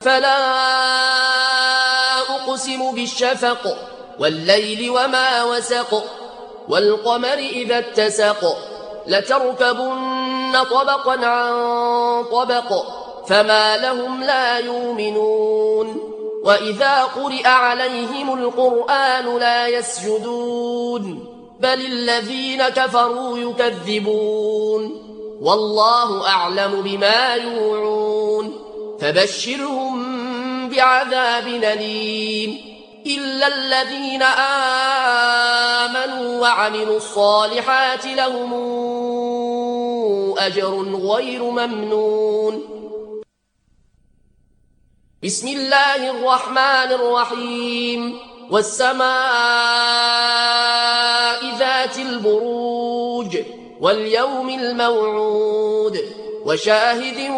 فلا أقسم بالشفق والليل وما وسق والقمر إذا اتسق لتركبن طبقا عن طبق فما لهم لا يؤمنون وإذا قرئ عليهم القرآن لا يسجدون بل الذين كفروا يكذبون والله أعلم بما يوعون فبشرهم بعذاب أليم إلا الذين آمنوا وعملوا الصالحات لهم أجر غير ممنون. بسم الله الرحمن الرحيم والسماء ذات البروج واليوم الموعود وشاهد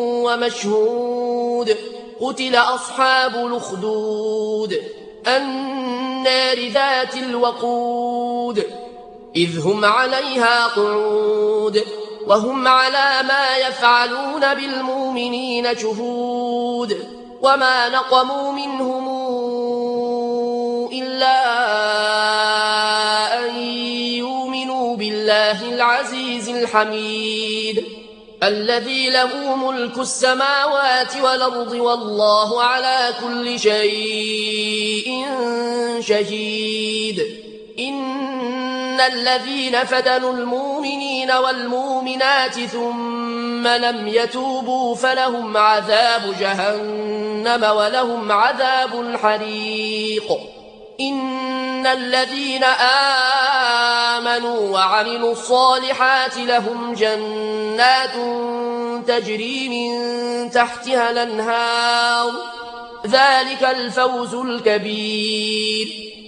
ومشهود قتل أصحاب الأخدود النار ذات الوقود إذ هم عليها قعود وهم على ما يفعلون بالمؤمنين شهود وما نقموا منهم إلا أن يؤمنوا بالله العزيز الحميد الذي له ملك السماوات والأرض والله على كل شيء شهيد. إن الذين فتنوا المؤمنين والمؤمنات ثم لم يتوبوا فلهم عذاب جهنم ولهم عذاب الحريق. إن الذين آمنوا وعملوا الصالحات لهم جنات تجري من تحتها الأنهار ذلك الفوز الكبير.